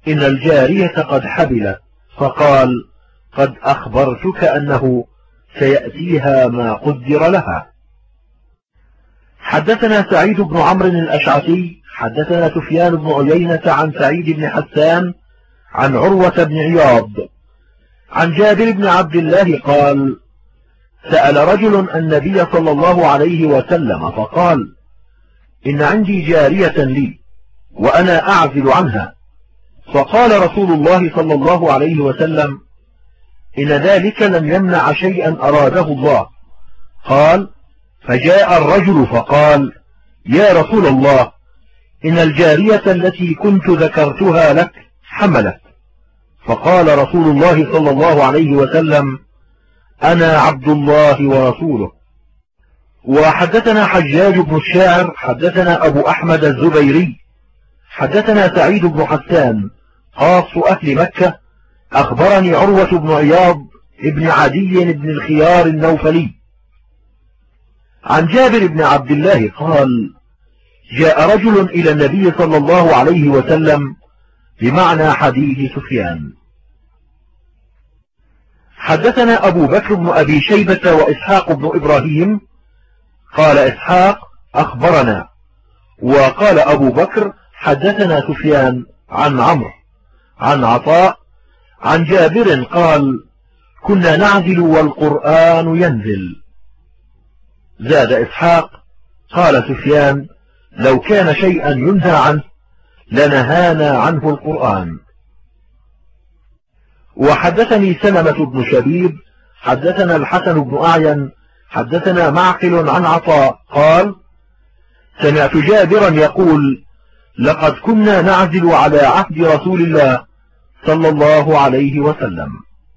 إن الجارية قد حبلت، فقال: قد أخبرتك أنه سيأتيها ما قدر لها. حدثنا سعيد بن عمرو الأشعثي حدثنا سفيان بن عيينة عن سعيد بن حسان عن عروة بن عياض عن جابر بن عبد الله قال: سأل رجل النبي صلى الله عليه وسلم فقال: إن عندي جارية لي وأنا أعزل عنها، فقال رسول الله صلى الله عليه وسلم: إن ذلك لم يمنع شيئا أراده الله. قال: فجاء الرجل فقال: يا رسول الله، إن الجارية التي كنت ذكرتها لك حملت. فقال رسول الله صلى الله عليه وسلم: أنا عبد الله ورسوله. وحدثنا حجاج بن الشاعر حدثنا أبو أحمد الزبيري حدثنا سعيد بن حسان خاص أهل مكة أخبرني عروة بن عياض ابن عدي بن الخيار النوفلي عن جابر بن عبد الله قال: جاء رجل إلى النبي صلى الله عليه وسلم بمعنى حديث سفيان. حدثنا أبو بكر بن أبي شيبة وإسحاق بن إبراهيم. قال إسحاق: أخبرنا. وقال أبو بكر: حدثنا سفيان عن عمرو عن عطاء عن جابر قال: كنا نعزل والقرآن ينزل. زاد إسحاق: قال سفيان: لو كان شيئا ينهى عنه لنهانا عنه القرآن. وحدثني سلمة بن شبيب حدثنا الحسن بن أعين حدثنا معقل عن عطاء قال: سمعت جابرا يقول: لقد كنا نعزل على عهد رسول الله صلى الله عليه وسلم.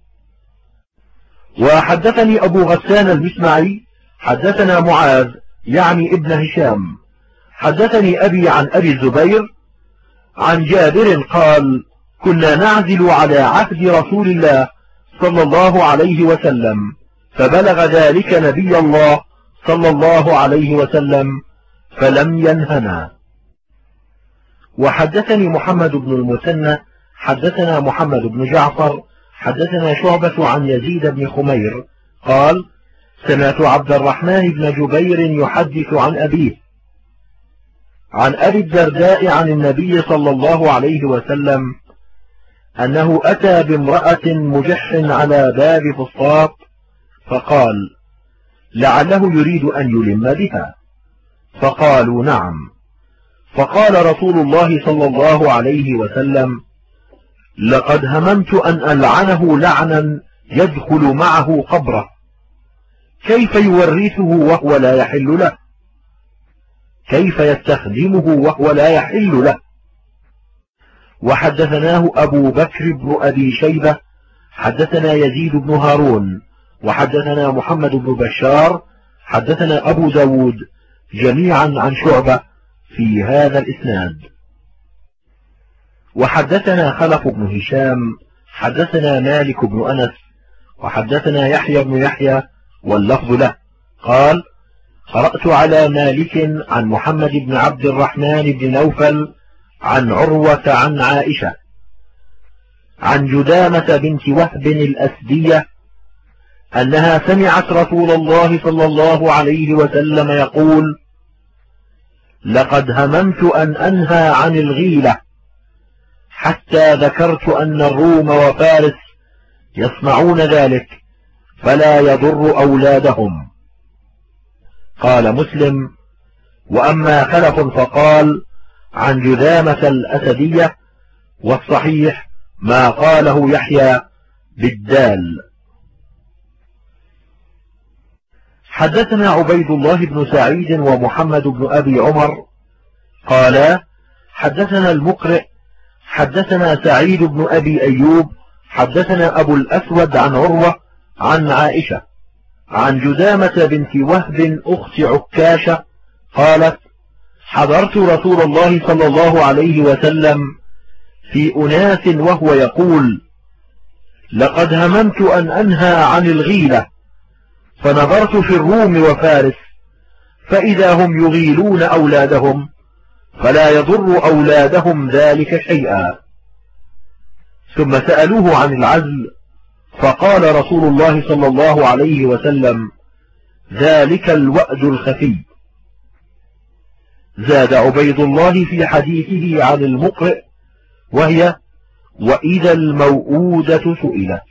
وحدثني أبو غسان المسمعي حدثنا معاذ يعني ابن هشام حدثني أبي عن أبي الزبير عن جابر قال: كنا نعزل على عهد رسول الله صلى الله عليه وسلم، فبلغ ذلك نبي الله صلى الله عليه وسلم فلم ينهنا. وحدثني محمد بن المثنى حدثنا محمد بن جعفر حدثنا شعبة عن يزيد بن خمير قال: سمعت عبد الرحمن بن جبير يحدث عن أبيه عن أبي الدرداء عن النبي صلى الله عليه وسلم أنه أتى بامرأة مجح على باب فسطاط فقال: لعله يريد أن يلم بها، فقالوا: نعم. فقال رسول الله صلى الله عليه وسلم: لقد هممت أن ألعنه لعنا يدخل معه قبره، كيف يورثه وهو لا يحل له، كيف يستخدمه وهو لا يحل له. وحدثناه أبو بكر بن أبي شيبة حدثنا يزيد بن هارون وحدثنا محمد بن بشار حدثنا أبو داود جميعا عن شعبة في هذا الإسناد. وحدثنا خلف بن هشام حدثنا مالك بن أنس وحدثنا يحيى بن يحيى واللفظ له قال: قرأت على مالك عن محمد بن عبد الرحمن بن نوفل عن عروة عن عائشة عن جدامة بنت وهب الأسدية أنها سمعت رسول الله صلى الله عليه وسلم يقول: لقد هممت أن أنهى عن الغيلة حتى ذكرت أن الروم وفارس يصنعون ذلك فلا يضر أولادهم. قال مسلم: وأما خلف فقال عن جذامة الأسدية، والصحيح ما قاله يحيى بالدال. حدثنا عبيد الله بن سعيد ومحمد بن أبي عمر قالا: حدثنا المقرئ حدثنا سعيد بن أبي أيوب حدثنا أبو الأسود عن عروة عن عائشة عن جذامة بنت وهب أخت عكاشة قالت: حضرت رسول الله صلى الله عليه وسلم في أناس وهو يقول: لقد هممت أن أنهى عن الغيلة، فنظرت في الروم وفارس فإذا هم يغيلون أولادهم فلا يضر أولادهم ذلك شيئا. ثم سألوه عن العزل فقال رسول الله صلى الله عليه وسلم: ذلك الوأد الخفي. زاد عبيد الله في حديثه عن المقرئ وهي: وإذا الموءودة سئلت.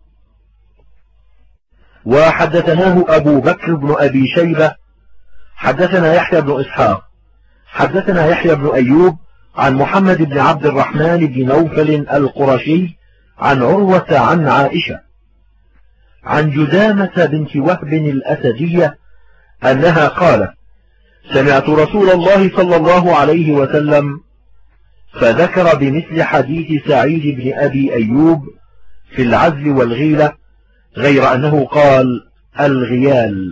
وحدثناه أبو بكر بن أبي شيبة حدثنا يحيى بن إسحاق حدثنا يحيى بن أيوب عن محمد بن عبد الرحمن بن نوفل القرشي عن عروة عن عائشة عن جدامة بنت وهب الأسدية أنها قالت: سمعت رسول الله صلى الله عليه وسلم فذكر بمثل حديث سعيد بن أبي أيوب في العزل والغيلة، غير أنه قال الغيال.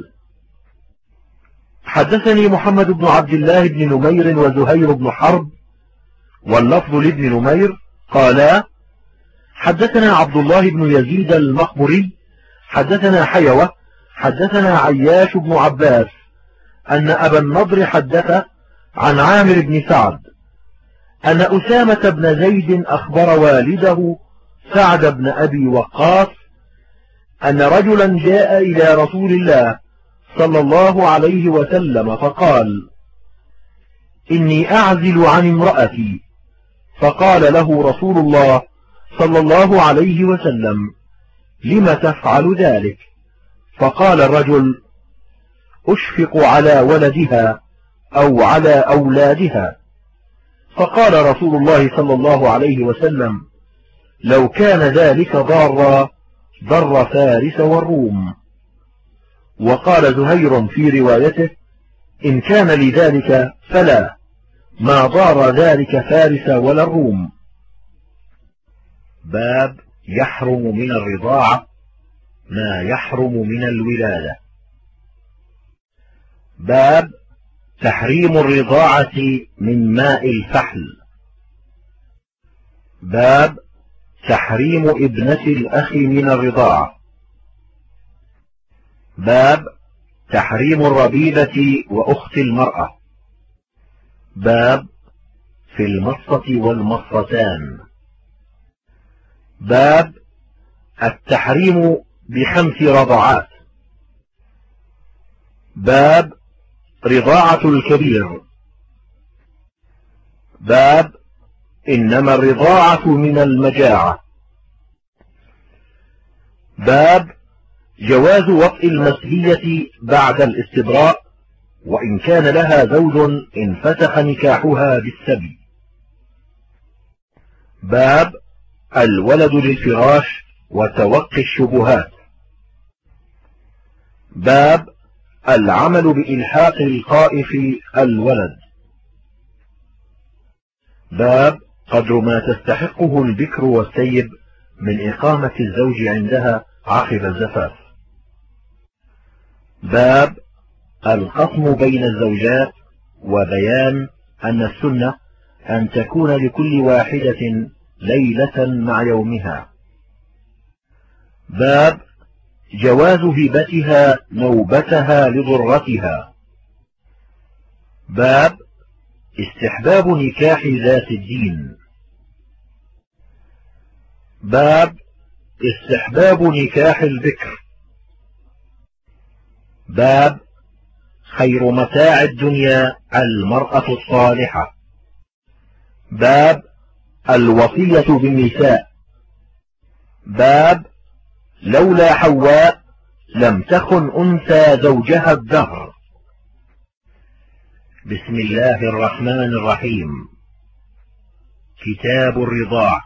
حدثني محمد بن عبد الله بن نمير وزهير بن حرب واللفظ لابن نمير قالا: حدثنا عبد الله بن يزيد المخبري حدثنا حيوة حدثنا عياش بن عباس أن أبا النضر حدث عن عامر بن سعد أن أسامة بن زيد أخبر والده سعد بن أبي وقاص أن رجلا جاء إلى رسول الله صلى الله عليه وسلم فقال: إني أعزل عن امرأتي. فقال له رسول الله صلى الله عليه وسلم: لم تفعل ذلك؟ فقال الرجل: أشفق على ولدها أو على أولادها. فقال رسول الله صلى الله عليه وسلم: لو كان ذلك ضارا ضر فارس والروم. وقال زهير في روايته: إن كان لذلك فلا، ما ضار ذلك فارس ولا الروم. باب يحرم من الرضاعة ما يحرم من الولادة. باب تحريم الرضاعة من ماء الفحل. باب تحريم ابنة الأخ من الرضاعة. باب تحريم الربيبة وأخت المرأة. باب في المصة والمصتان. باب التحريم ب5 رضعات. باب رضاعة الكبير. باب إنما الرضاعة من المجاعة. باب جواز وطئ المسهية بعد الاستبراء وإن كان لها زوج انفسخ نكاحها بالسبي. باب الولد للفراش وتوقي الشبهات. باب العمل بإلحاق الخائف الولد. باب قدر ما تستحقه البكر والسيب من إقامة الزوج عندها عقب الزفاف. باب القسم بين الزوجات وبيان أن السنة أن تكون لكل واحدة ليلة مع يومها. باب جواز هبتها نوبتها لضرتها. باب استحباب نكاح ذات الدين. باب استحباب نكاح البكر. باب خير متاع الدنيا المرأة الصالحة. باب الوصية بالنساء. باب لولا حواء لم تخن أنثى زوجها الدهر. بسم الله الرحمن الرحيم. كتاب الرضاع.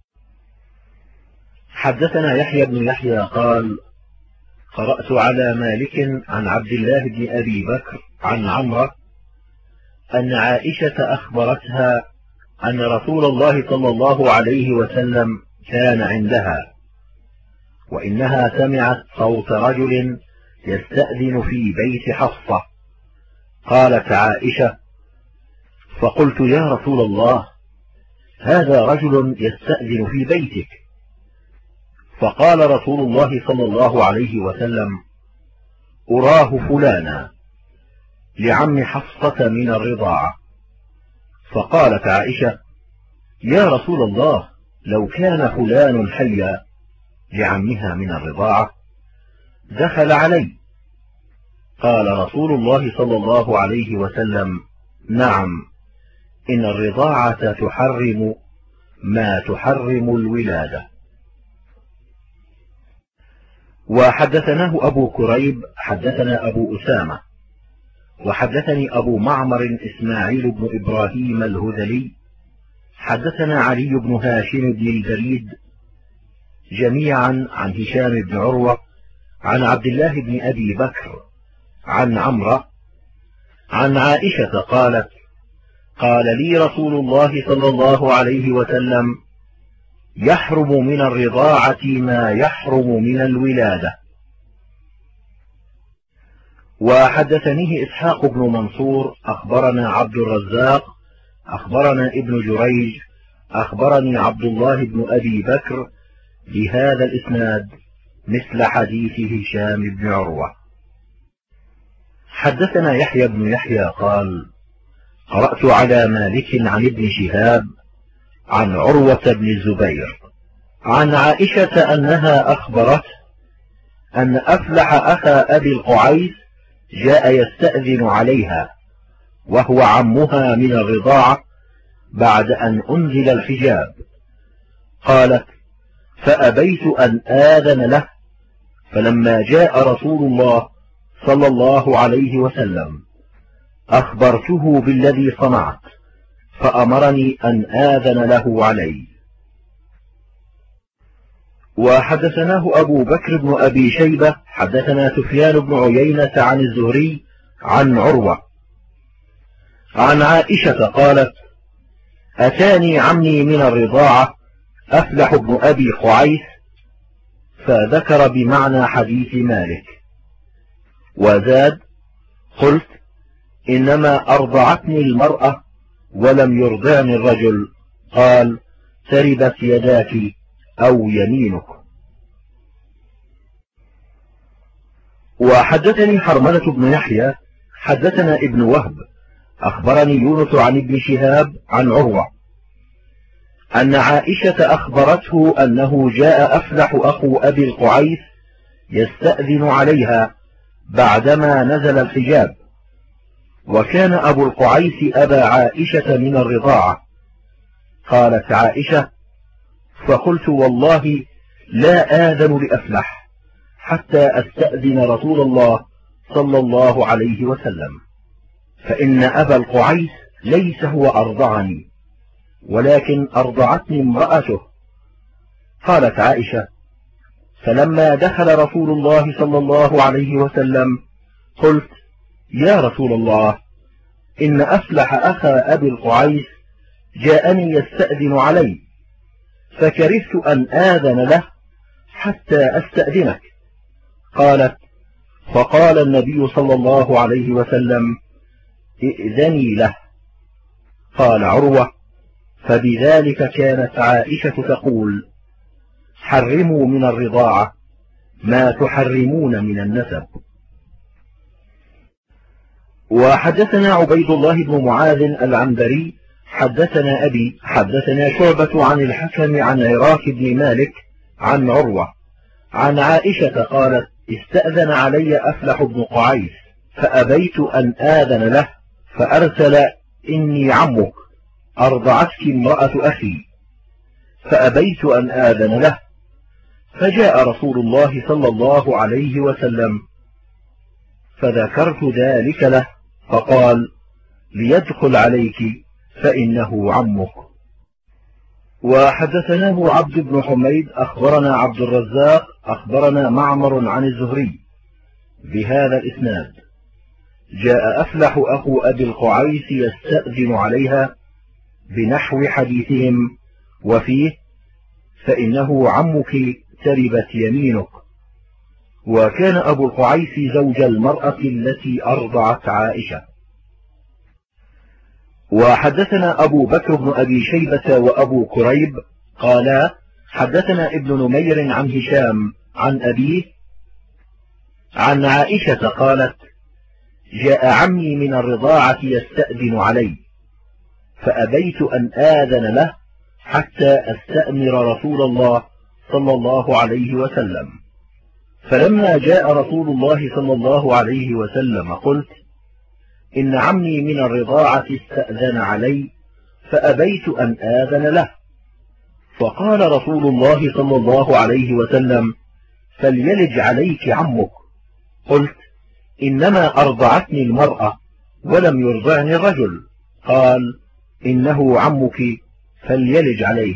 حدثنا يحيى بن يحيى قال: قرأت على مالك عن عبد الله بن أبي بكر عن عمرة أن عائشة أخبرتها أن رسول الله صلى الله عليه وسلم كان عندها، وإنها سمعت صوت رجل يستأذن في بيت حفصة. قالت عائشة: فقلت يا رسول الله، هذا رجل يستأذن في بيتك. فقال رسول الله صلى الله عليه وسلم: أراه فلانا لعم حفصة من الرضاعة. فقالت عائشة: يا رسول الله، لو كان فلان حيا لعمها من الرضاعة دخل علي. قال رسول الله صلى الله عليه وسلم: نعم، إن الرضاعة تحرم ما تحرم الولادة. وحدثناه أبو كريب حدثنا أبو أسامة وحدثني أبو معمر إسماعيل بن إبراهيم الهذلي حدثنا علي بن هاشم بن البريد جميعا عن هشام بن عروة عن عبد الله بن أبي بكر عن عمرو عن عائشة قالت: قال لي رسول الله صلى الله عليه وسلم: يحرم من الرضاعة ما يحرم من الولادة. وحدثنيه إسحاق بن منصور أخبرنا عبد الرزاق أخبرنا ابن جريج أخبرني عبد الله بن أبي بكر بهذا الإسناد مثل حديث هشام بن عروة. حدثنا يحيى بن يحيى قال: قرأت على مالك عن ابن شهاب عن عروة بن الزبير عن عائشة أنها أخبرت أن أفلح أخا أبي القعيس جاء يستأذن عليها وهو عمها من الرضاعة بعد أن أنزل الحجاب. قالت: فأبيت أن آذن له، فلما جاء رسول الله صلى الله عليه وسلم أخبرته بالذي صنعت، فأمرني أن آذن له علي. وحدثناه أبو بكر بن أبي شيبة حدثنا سفيان بن عيينة عن الزهري عن عروة عن عائشة قالت: أتاني عمي من الرضاعة أفلح بن أبي قعيس، فذكر بمعنى حديث مالك وزاد: قلت: إنما أرضعتني المرأة ولم يرضعني الرجل. قال: تربت يداك أو يمينك. وحدثني حرملة بن يحيى حدثنا ابن وهب أخبرني يونس عن ابن شهاب عن عروة أن عائشة أخبرته أنه جاء أفلح أخو أبي القعيس يستأذن عليها بعدما نزل الحجاب، وكان أبو القعيس أبا عائشة من الرضاعة. قالت عائشة: فقلت: والله لا آذن لأفلح حتى أستأذن رسول الله صلى الله عليه وسلم، فإن أبا القعيس ليس هو أرضعني، ولكن أرضعتني امرأته. قالت عائشة: فلما دخل رسول الله صلى الله عليه وسلم قلت: يا رسول الله، إن أفلح أخا أبي القعيس جاءني يستأذن علي، فكرهت أن آذن له حتى أستأذنك. قالت: فقال النبي صلى الله عليه وسلم: ائذني له. قال عروة: فبذلك كانت عائشة تقول: حرموا من الرضاعة ما تحرمون من النسب. وحدثنا عبيد الله بن معاذ العنبري حدثنا أبي حدثنا شعبة عن الحكم عن عراك بن مالك عن عروة عن عائشة قالت: استأذن علي أفلح بن قعيس فأبيت أن آذن له، فأرسل: إني عمك، أرضعتك امرأة أخي. فأبيت أن آذن له، فجاء رسول الله صلى الله عليه وسلم فذكرت ذلك له، فقال: ليدخل عليك فإنه عمك. وحدثناه عبد بن حميد أخبرنا عبد الرزاق أخبرنا معمر عن الزهري بهذا الإسناد: جاء أفلح أخو أبي القعيس يستأذن عليها بنحو حديثهم، وفيه: فإنه عمك تربت يمينك. وكان أبو القعيس زوج المرأة التي أرضعت عائشة. وحدثنا أبو بكر بن أبي شيبة وأبو كريب قالا: حدثنا ابن نمير عن هشام عن أبيه عن عائشة قالت: جاء عمي من الرضاعة يستأذن علي، فأبيت أن آذن له حتى أستأمر رسول الله صلى الله عليه وسلم. فلما جاء رسول الله صلى الله عليه وسلم قلت: إن عمي من الرضاعة استأذن علي فأبيت أن آذن له. فقال رسول الله صلى الله عليه وسلم: فليلج عليك عمك. قلت: إنما أرضعتني المرأة ولم يرضعني الرجل. قال: إنه عمك فليلج عليك.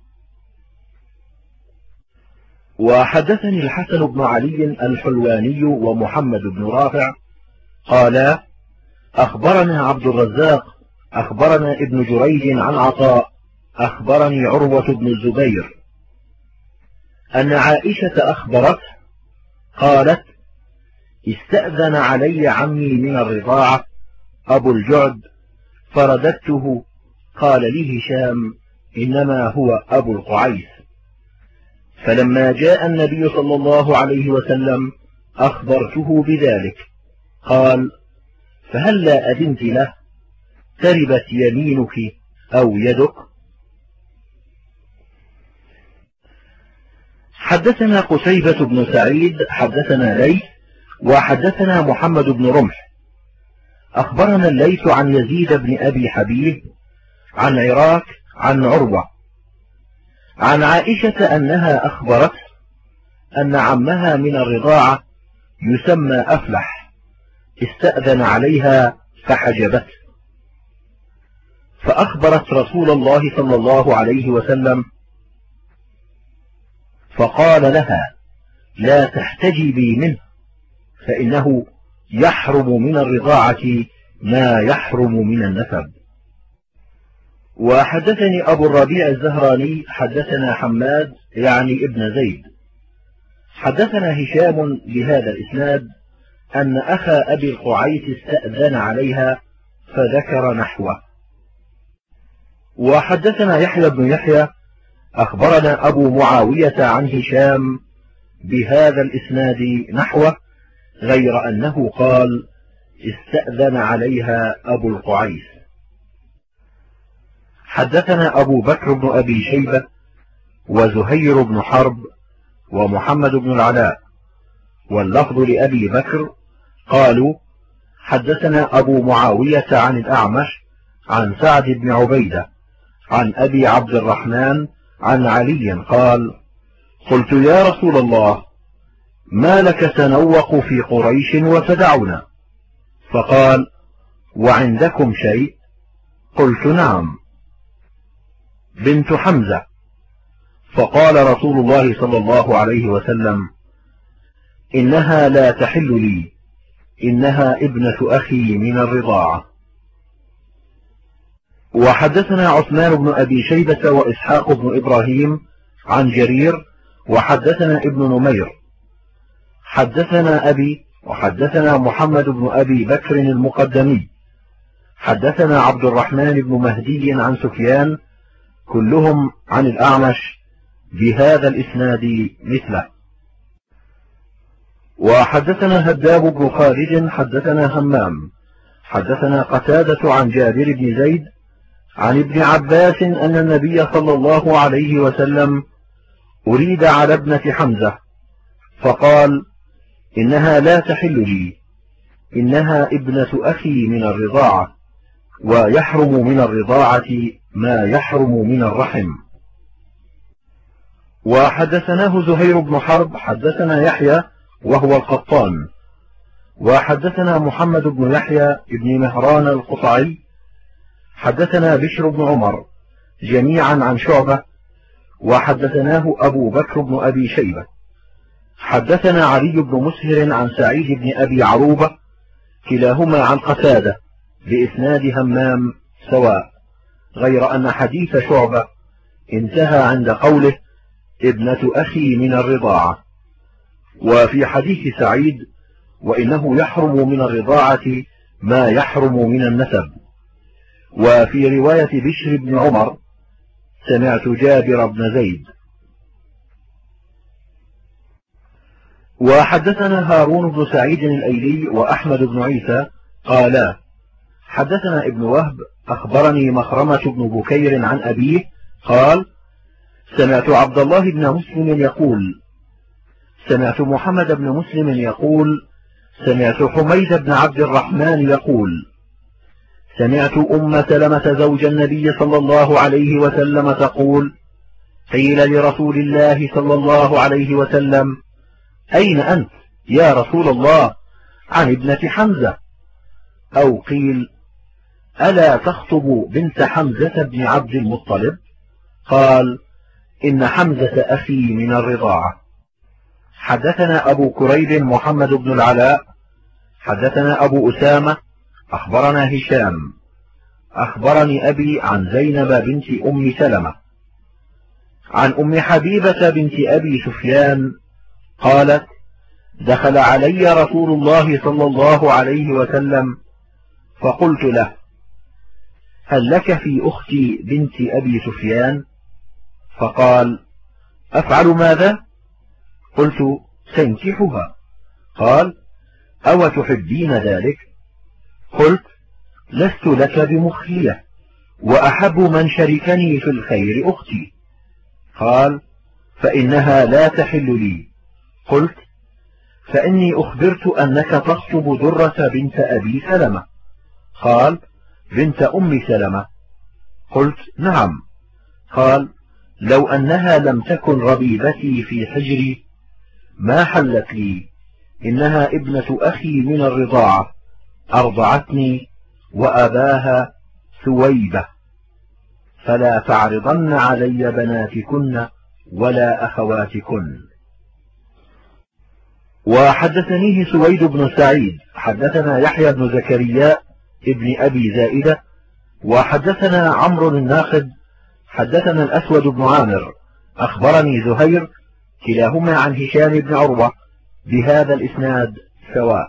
وحدثني الحسن بن علي الحلواني ومحمد بن رافع قالا: أخبرنا عبد الرزاق أخبرنا ابن جريج عن عطاء أخبرني عروة بن الزبير أن عائشة أخبرته قالت: استأذن علي عمي من الرضاعة أبو الجعد فرددته. قال لي هشام: إنما هو أبو القعيس. فلما جاء النبي صلى الله عليه وسلم أخبرته بذلك. قال: فهلا أذنت له؟ تربت يمينك أو يدك. حدثنا قتيبة بن سعيد حدثنا ليث وحدثنا محمد بن رمح أخبرنا الليث عن يزيد بن أبي حبيب عن عراك عن عروة عن عائشة أنها أخبرته أن عمها من الرضاعة يسمى أفلح استأذن عليها فحجبته، فأخبرت رسول الله صلى الله عليه وسلم فقال لها: لا تحتجبي منه، فإنه يحرم من الرضاعة ما يحرم من النسب. وحدثني أبو الربيع الزهراني حدثنا حماد يعني ابن زيد حدثنا هشام بهذا الإسناد أن أخا أبي القعيس استأذن عليها فذكر نحوه. وحدثنا يحيى بن يحيى أخبرنا أبو معاوية عن هشام بهذا الإسناد نحوه، غير أنه قال: استأذن عليها أبو القعيس. حدثنا أبو بكر بن أبي شيبة وزهير بن حرب ومحمد بن العلاء واللفظ لأبي بكر قالوا: حدثنا أبو معاوية عن الأعمش عن سعد بن عبيدة عن أبي عبد الرحمن عن علي قال: قلت: يا رسول الله، ما لك تنوق في قريش وتدعنا؟ فقال: وعندكم شيء؟ قلت: نعم، بنت حمزة. فقال رسول الله صلى الله عليه وسلم: إنها لا تحل لي، إنها ابنة أخي من الرضاعة. وحدثنا عثمان بن أبي شيبة وإسحاق بن إبراهيم عن جرير وحدثنا ابن نمير حدثنا أبي وحدثنا محمد بن أبي بكر المقدمي حدثنا عبد الرحمن بن مهدي عن سفيان كلهم عن الأعمش بهذا الإسناد مثله. وحدثنا هداب بن خالد حدثنا همام حدثنا قتادة عن جابر بن زيد عن ابن عباس أن النبي صلى الله عليه وسلم أريد على ابنة حمزة فقال: إنها لا تحل لي، إنها ابنة أخي من الرضاعة، ويحرم من الرضاعة ما يحرم من الرحم. وحدثناه زهير بن حرب حدثنا يحيى وهو القطان وحدثنا محمد بن يحيى بن مهران القطعي حدثنا بشر بن عمر جميعا عن شعبة وحدثناه أبو بكر بن أبي شيبة حدثنا علي بن مسهر عن سعيد بن أبي عروبة كلاهما عن قتادة بإسناد همام سواء، غير أن حديث شعبة انتهى عند قوله: ابنة أخي من الرضاعة. وفي حديث سعيد: وإنه يحرم من الرضاعة ما يحرم من النسب. وفي رواية بشر بن عمر: سمعت جابر بن زيد. وحدثنا هارون بن سعيد الأيلي وأحمد بن عيسى قالا: حدثنا ابن وهب أخبرني مخرمة بن بكير عن أبيه قال: سمعت عبد الله بن مسلم يقول: سمعت محمد بن مسلم يقول: سمعت حميد بن عبد الرحمن يقول: سمعت سلمة زوج النبي صلى الله عليه وسلم تقول: قيل لرسول الله صلى الله عليه وسلم: أين أنت يا رسول الله عن ابنة حمزة؟ أو قيل: ألا تخطب بنت حمزة بن عبد المطلب؟ قال: إن حمزة أخي من الرضاعة. حدثنا أبو كريب محمد بن العلاء حدثنا أبو أسامة أخبرنا هشام أخبرني أبي عن زينب بنت أم سلمة عن أم حبيبة بنت أبي سفيان قالت: دخل علي رسول الله صلى الله عليه وسلم فقلت له: هل لك في أختي بنت أبي سفيان؟ فقال: أفعل ماذا؟ قلت: تنكحها. قال: أو تحبين ذلك؟ قلت: لست لك بمخلية، وأحب من شركني في الخير أختي. قال: فإنها لا تحل لي. قلت: فإني أخبرت أنك تخطب درة بنت أبي سلمة. قال: بنت أم سلمة. قلت: نعم. قال: لو أنها لم تكن ربيبتي في حجري ما حلت لي، إنها ابنة أخي من الرضاعة، أرضعتني وأباها ثويبة، فلا تعرضن علي بناتكن ولا أخواتكن. وحدثنيه سويد بن سعيد حدثنا يحيى بن زكريا ابن أبي زائدة وحدثنا عمرو الناقد حدثنا الأسود بن عامر أخبرني زهير كلاهما عن هشام بن عروة بهذا الإسناد سواء.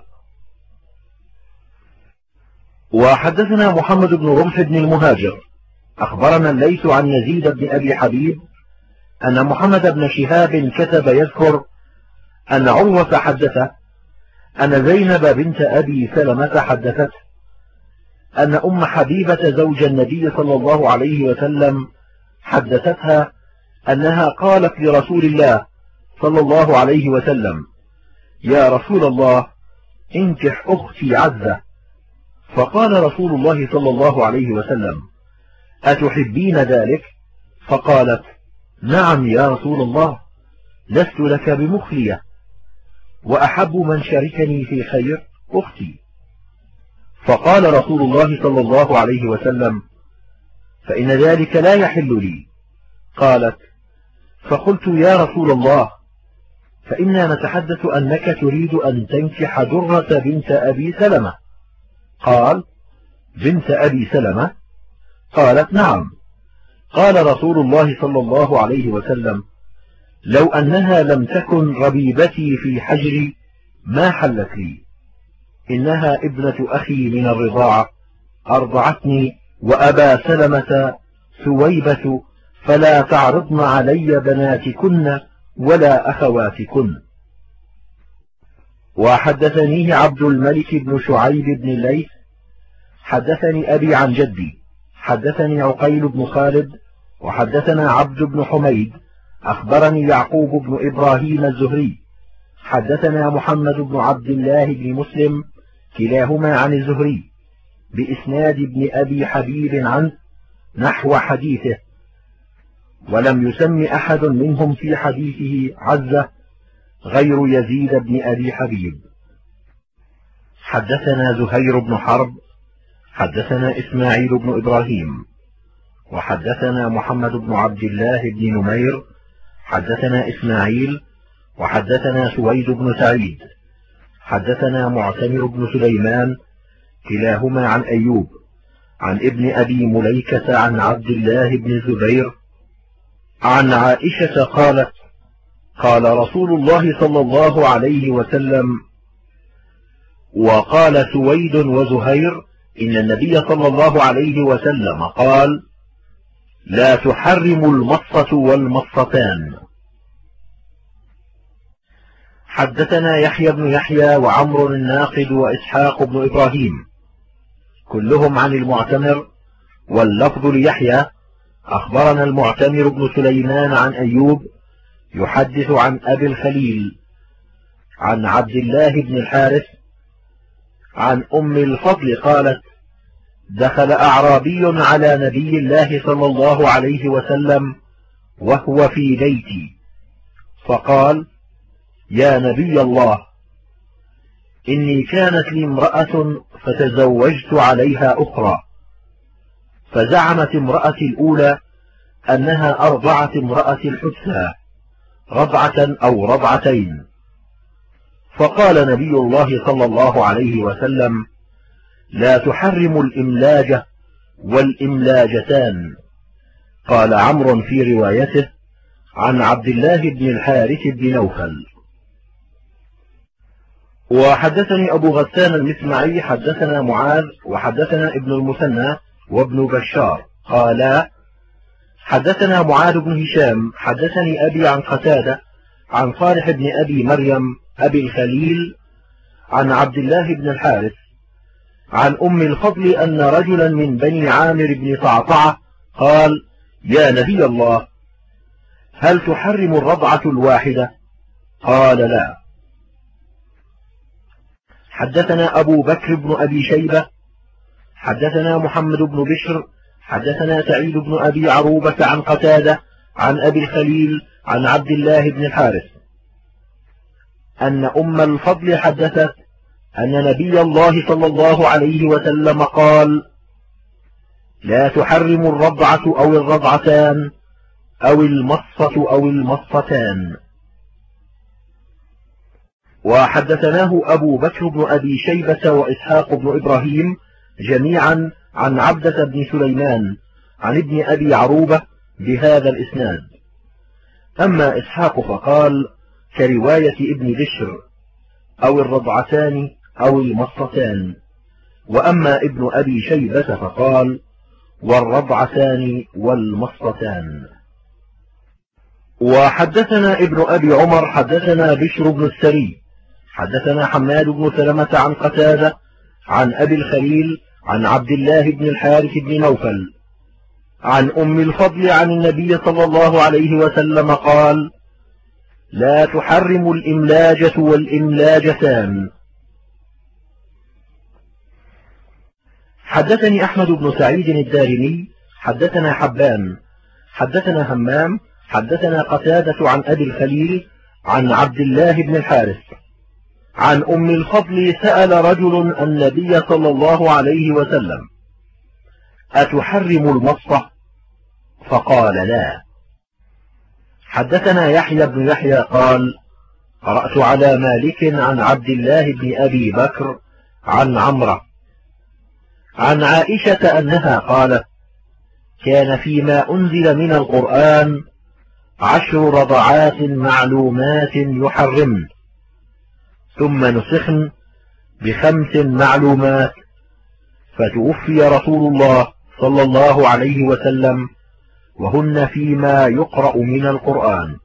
وحدثنا محمد بن رمح بن المهاجر أخبرنا الليث عن يزيد بن أبي حبيب أن محمد بن شهاب كتب يذكر أن عروة حدثه أن زينب بنت أبي سلمة حدثته أن أم حبيبة زوج النبي صلى الله عليه وسلم حدثتها أنها قالت لرسول الله صلى الله عليه وسلم: يا رسول الله، انكح أختي عزة. فقال رسول الله صلى الله عليه وسلم: أتحبين ذلك؟ فقالت: نعم يا رسول الله، لست لك بمخلية، وأحب من شاركني في خير أختي. فقال رسول الله صلى الله عليه وسلم: فإن ذلك لا يحل لي. قالت: فقلت: يا رسول الله، فإنا نتحدث أنك تريد أن تنكح درة بنت أبي سلمة. قال: بنت أبي سلمة؟ قالت: نعم. قال رسول الله صلى الله عليه وسلم: لو أنها لم تكن ربيبتي في حجري ما حلت لي، إنها ابنة أخي من الرضاعة، أرضعتني وأبا سلمة ثويبة، فلا تعرضن علي بناتكن ولا أخواتكن. وحدثنيه عبد الملك بن شعيب بن الليث حدثني أبي عن جدي حدثني عقيل بن خالد وحدثنا عبد بن حميد أخبرني يعقوب بن إبراهيم الزهري حدثنا محمد بن عبد الله بن مسلم كلاهما عن الزهري بإسناد ابن أبي حبيب عنه نحو حديثه، ولم يسم أحد منهم في حديثه عزة غير يزيد بن أبي حبيب. حدثنا زهير بن حرب حدثنا إسماعيل بن إبراهيم وحدثنا محمد بن عبد الله بن نمير حدثنا إسماعيل وحدثنا سويد بن سعيد حدثنا معتمر بن سليمان كلاهما عن أيوب عن ابن أبي مليكة عن عبد الله بن الزبير عن عائشة قالت: قال رسول الله صلى الله عليه وسلم: وقال سويد وزهير إن النبي صلى الله عليه وسلم قال: لا تحرم المصة والمصتان. حدثنا يحيى بن يحيى وعمر الناقد وإسحاق بن إبراهيم كلهم عن المعتمر، واللفظ ليحيى أخبرنا المعتمر بن سليمان عن أيوب يحدث عن أبي الخليل عن عبد الله بن الحارث عن أم الفضل قالت: دخل أعرابي على نبي الله صلى الله عليه وسلم وهو في بيتي، فقال: يا نبي الله، إني كانت لي امرأة فتزوجت عليها أخرى، فزعمت امرأتي الأولى أنها أرضعت امرأة الحدثى رضعة أو رضعتين، فقال نبي الله صلى الله عليه وسلم: لا تحرم الإملاجة والإملاجتان. قال عمرو في روايته عن عبد الله بن الحارث بن نوفل. وحدثني أبو غسان المسمعي حدثنا معاذ وحدثنا ابن المثنى وابن بشار قالا: حدثنا معاذ بن هشام حدثني أبي عن قتادة عن صالح بن أبي مريم أبي الخليل عن عبد الله بن الحارث عن أم الفضل أن رجلا من بني عامر بن صعصعة قال: يا نبي الله، هل تحرم الرضعة الواحدة؟ قال: لا. حدثنا أبو بكر بن أبي شيبة حدثنا محمد بن بشر حدثنا سعيد بن أبي عروبة عن قتادة عن أبي الخليل عن عبد الله بن الحارث أن أم الفضل حدثت أن نبي الله صلى الله عليه وسلم قال: لا تحرم الرضعة أو الرضعتان أو المصة أو المصتان. وحدثناه أبو بكر بن أبي شيبة وإسحاق بن إبراهيم جميعا عن عبدة بن سليمان عن ابن أبي عروبة بهذا الإسناد. أما إسحاق فقال كرواية ابن بشر: أو الرضعتان أو المصتان. وأما ابن أبي شيبة فقال: والرضعتان والمصتان. وحدثنا ابن أبي عمر حدثنا بشر بن السري حدثنا حماد بن سلمة عن قتادة عن أبي الخليل عن عبد الله بن الحارث بن نوفل عن أم الفضل عن النبي صلى الله عليه وسلم قال: لا تحرم الإملاجة والإملاجتان. حدثني أحمد بن سعيد الدارمي حدثنا حبان حدثنا همام حدثنا قتادة عن أبي الخليل عن عبد الله بن الحارث عن أم الفضل سأل رجل النبي صلى الله عليه وسلم: أتحرم المصة؟ فقال: لا. حدثنا يحيى بن يحيى قال: قرأت على مالك عن عبد الله بن أبي بكر عن عمرة عن عائشة أنها قالت: كان فيما أنزل من القرآن 10 رضعات معلومات يحرمن، ثم نسخن ب5 معلومات، فتوفي رسول الله صلى الله عليه وسلم وهن فيما يقرأ من القرآن.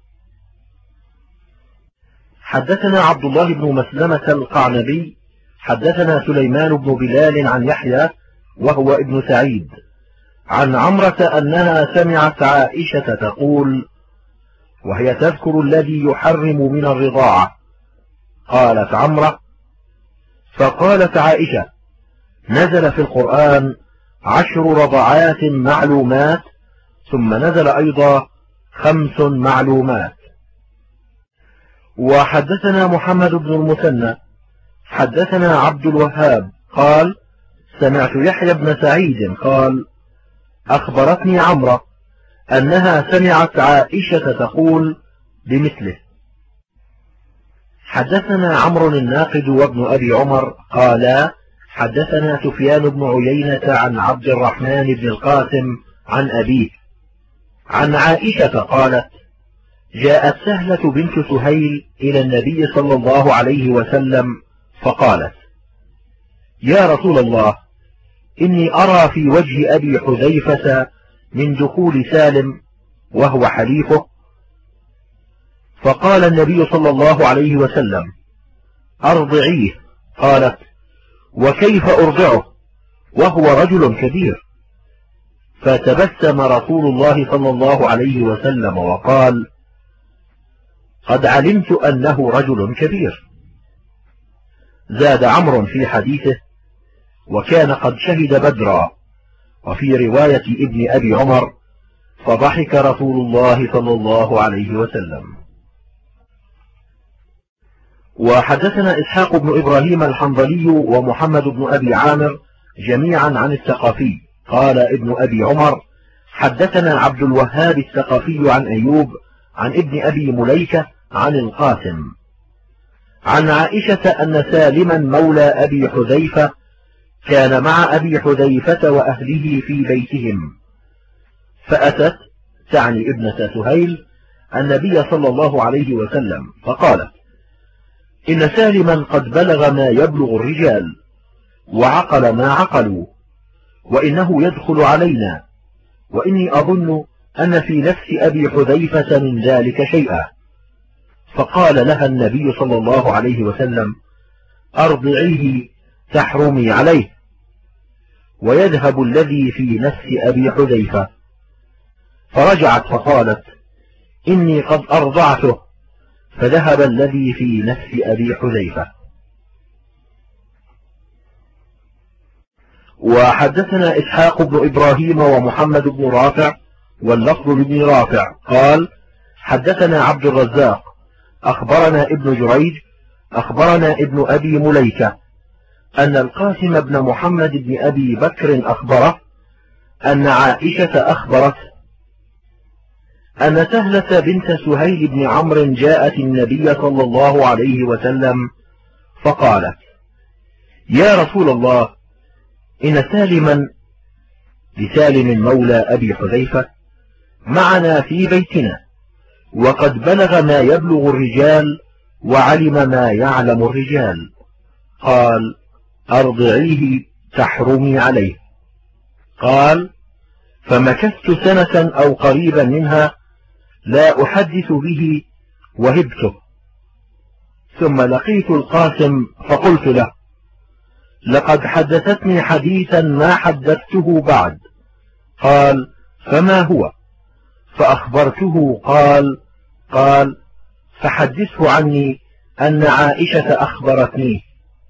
حدثنا عبد الله بن مسلمة القعنبي حدثنا سليمان بن بلال عن يحيى وهو ابن سعيد عن عمرة أنها سمعت عائشة تقول وهي تذكر الذي يحرم من الرضاعة: قالت عمرة: فقالت عائشة: نزل في القرآن 10 رضعات معلومات، ثم نزل أيضا 5 معلومات. وحدثنا محمد بن المثنى حدثنا عبد الوهاب قال: سمعت يحيى بن سعيد قال: أخبرتني عمرة أنها سمعت عائشة تقول بمثله. حدثنا عمرو الناقد وابن أبي عمر قالا: حدثنا سفيان بن عيينة عن عبد الرحمن بن القاسم عن أبيه عن عائشة قالت: جاءت سهلة بنت سهيل إلى النبي صلى الله عليه وسلم فقالت: يا رسول الله، إني أرى في وجه أبي حذيفة من دخول سالم وهو حليفه. فقال النبي صلى الله عليه وسلم: أرضعيه. قالت: وكيف أرضعه وهو رجل كبير؟ فتبسم رسول الله صلى الله عليه وسلم وقال: قد علمت أنه رجل كبير. زاد عمرو في حديثه: وكان قد شهد بدرا. وفي رواية ابن أبي عمر: فضحك رسول الله صلى الله عليه وسلم. وحدثنا إسحاق بن إبراهيم الحنظلي ومحمد بن أبي عامر جميعا عن الثقفي قال ابن أبي عمر: حدثنا عبد الوهاب الثقفي عن أيوب عن ابن أبي مليكة عن القاسم عن عائشة أن سالما مولى أبي حذيفة كان مع أبي حذيفة وأهله في بيتهم، فأتت تعني ابنة سهيل النبي صلى الله عليه وسلم فقالت: إن سالما قد بلغ ما يبلغ الرجال وعقل ما عقلوا، وإنه يدخل علينا، وإني أظن أن في نفس أبي حذيفة من ذلك شيئا. فقال لها النبي صلى الله عليه وسلم: أرضعيه تحرمي عليه، ويذهب الذي في نفس أبي حذيفة. فرجعت فقالت: إني قد أرضعته، فذهب الذي في نفس أبي حذيفة. وحدثنا إسحاق بن إبراهيم ومحمد بن رافع واللفظ بن رافع قال: حدثنا عبد الرزاق أخبرنا ابن جريج أخبرنا ابن أبي مليكة أن القاسم بن محمد بن أبي بكر أخبره أن عائشة أخبرت أن سهلة بنت سهيل بن عمرو جاءت النبي صلى الله عليه وسلم فقالت: يا رسول الله، إن سالما لسالم مولى أبي حذيفة معنا في بيتنا، وقد بلغ ما يبلغ الرجال وعلم ما يعلم الرجال. قال: أرضعيه تحرمي عليه. قال: فمكثت سنة أو قريبا منها لا أحدث به وهبته، ثم لقيت القاسم فقلت له: لقد حدثتني حديثا ما حدثته بعد. قال: فما هو؟ فأخبرته. قال: فحدثه عني أن عائشة أخبرتني.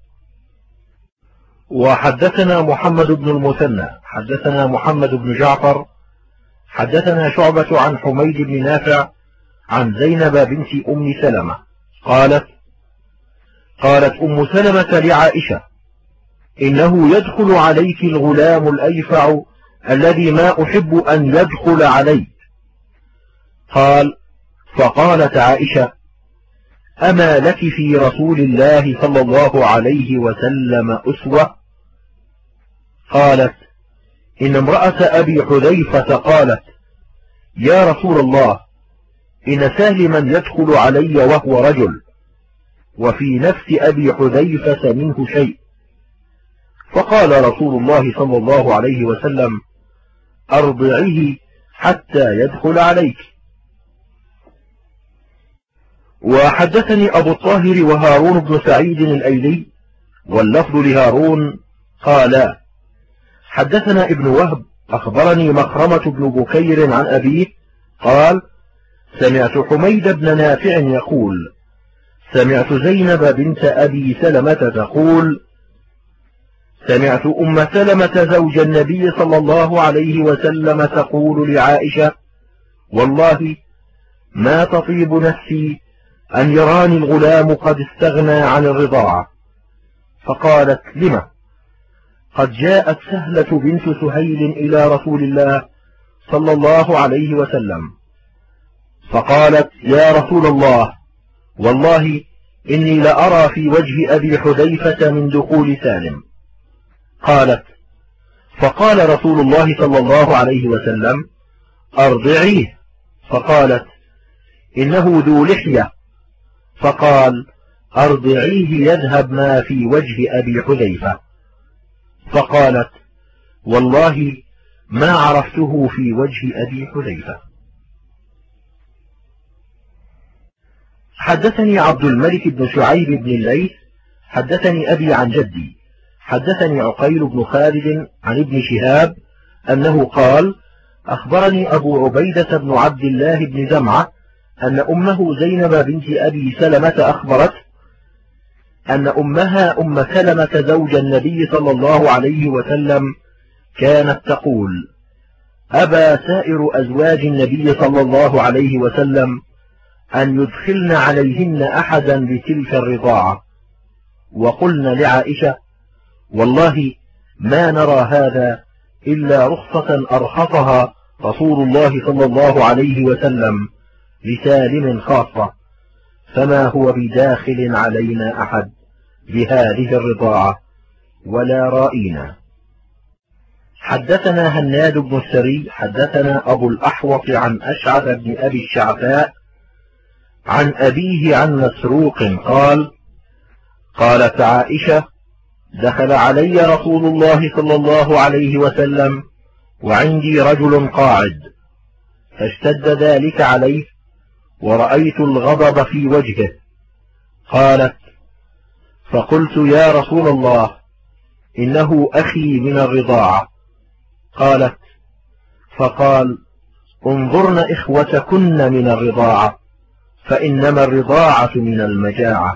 وحدثنا محمد بن المثنى حدثنا محمد بن جعفر حدثنا شعبة عن حميد بن نافع عن زينب بنت أم سلمة قالت أم سلمة لعائشة: إنه يدخل عليك الغلام الأيفع الذي ما أحب أن يدخل علي. فقالت عائشة: أما لك في رسول الله صلى الله عليه وسلم أسوة؟ قالت: إن امرأة أبي حذيفة قالت: يا رسول الله، إن سالما يدخل علي وهو رجل، وفي نفس أبي حذيفة منه شيء. فقال رسول الله صلى الله عليه وسلم: أرضعيه حتى يدخل عليك. وحدثني أبو الطاهر وهارون بن سعيد الأيلي واللفظ لهارون قالا: حدثنا ابن وهب أخبرني مخرمة بن بكير عن أبيه قال: سمعت حميد بن نافع يقول: سمعت زينب بنت أبي سلمة تقول: سمعت أم سلمة زوج النبي صلى الله عليه وسلم تقول لعائشة: والله ما تطيب نفسي أن يراني الغلام قد استغنى عن الرضاعة. فقالت: لم؟ قد جاءت سهلة بنت سهيل إلى رسول الله صلى الله عليه وسلم فقالت: يا رسول الله، والله إني لأرى في وجه أبي حذيفة من دخول سالم. قالت: فقال رسول الله صلى الله عليه وسلم: أرضعيه. فقالت: إنه ذو لحية. فقال: أرضعيه يذهب ما في وجه أبي حذيفة. فقالت: والله ما عرفته في وجه أبي حذيفة. حدثني عبد الملك بن شعيب بن الليث حدثني أبي عن جدي حدثني عقيل بن خالد عن ابن شهاب أنه قال: أخبرني أبو عبيدة بن عبد الله بن زمعة أن أمه زينب بنت أبي سلمة أخبرت أن أمها أم سلمة زوج النبي صلى الله عليه وسلم كانت تقول: أبى سائر أزواج النبي صلى الله عليه وسلم أن يدخلن عليهن أحدا بتلك الرضاعة، وقلن لعائشة: والله ما نرى هذا إلا رخصة أرخصها رسول الله صلى الله عليه وسلم لسالم خاصة، فما هو بداخل علينا أحد بهذه الرضاعة ولا رائنا. حدثنا هناد بن السري حدثنا أبو الأحوص عن أشعث بن أبي الشعثاء عن أبيه عن مسروق قال: قالت عائشة: دخل علي رسول الله صلى الله عليه وسلم وعندي رجل قاعد، فاشتد ذلك عليه ورأيت الغضب في وجهه. قالت: فقلت: يا رسول الله، إنه أخي من الرضاعة. قالت: فقال: انظرن إخوتكن من الرضاعة، فإنما الرضاعة من المجاعة.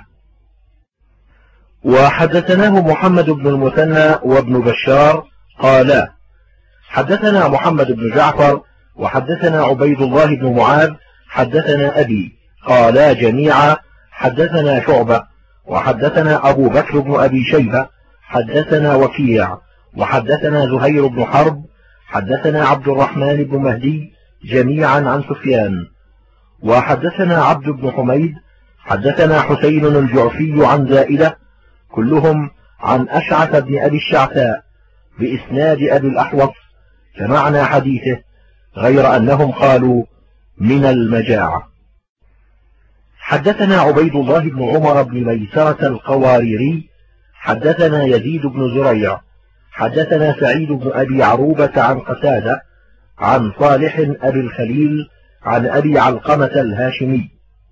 وحدثناه محمد بن المثنى وابن بشار قالا: حدثنا محمد بن جعفر وحدثنا عبيد الله بن معاذ حدثنا أبي قالا جميعا حدثنا شعبة وحدثنا أبو بكر بن أبي شيبة حدثنا وكيع وحدثنا زهير بن حرب حدثنا عبد الرحمن بن مهدي جميعا عن سفيان، وحدثنا عبد بن حميد حدثنا حسين الجعفي عن زائدة، كلهم عن أشعث بن أبي الشعثاء بإسناد أبي الأحوص كمعنى حديثه، غير أنهم قالوا من المجاعة. حدثنا عبيد الله بن عمر بن ميسرة القواريري حدثنا يزيد بن زريع حدثنا سعيد بن أبي عروبة عن قتادة عن صالح أبي الخليل عن أبي علقمة الهاشمي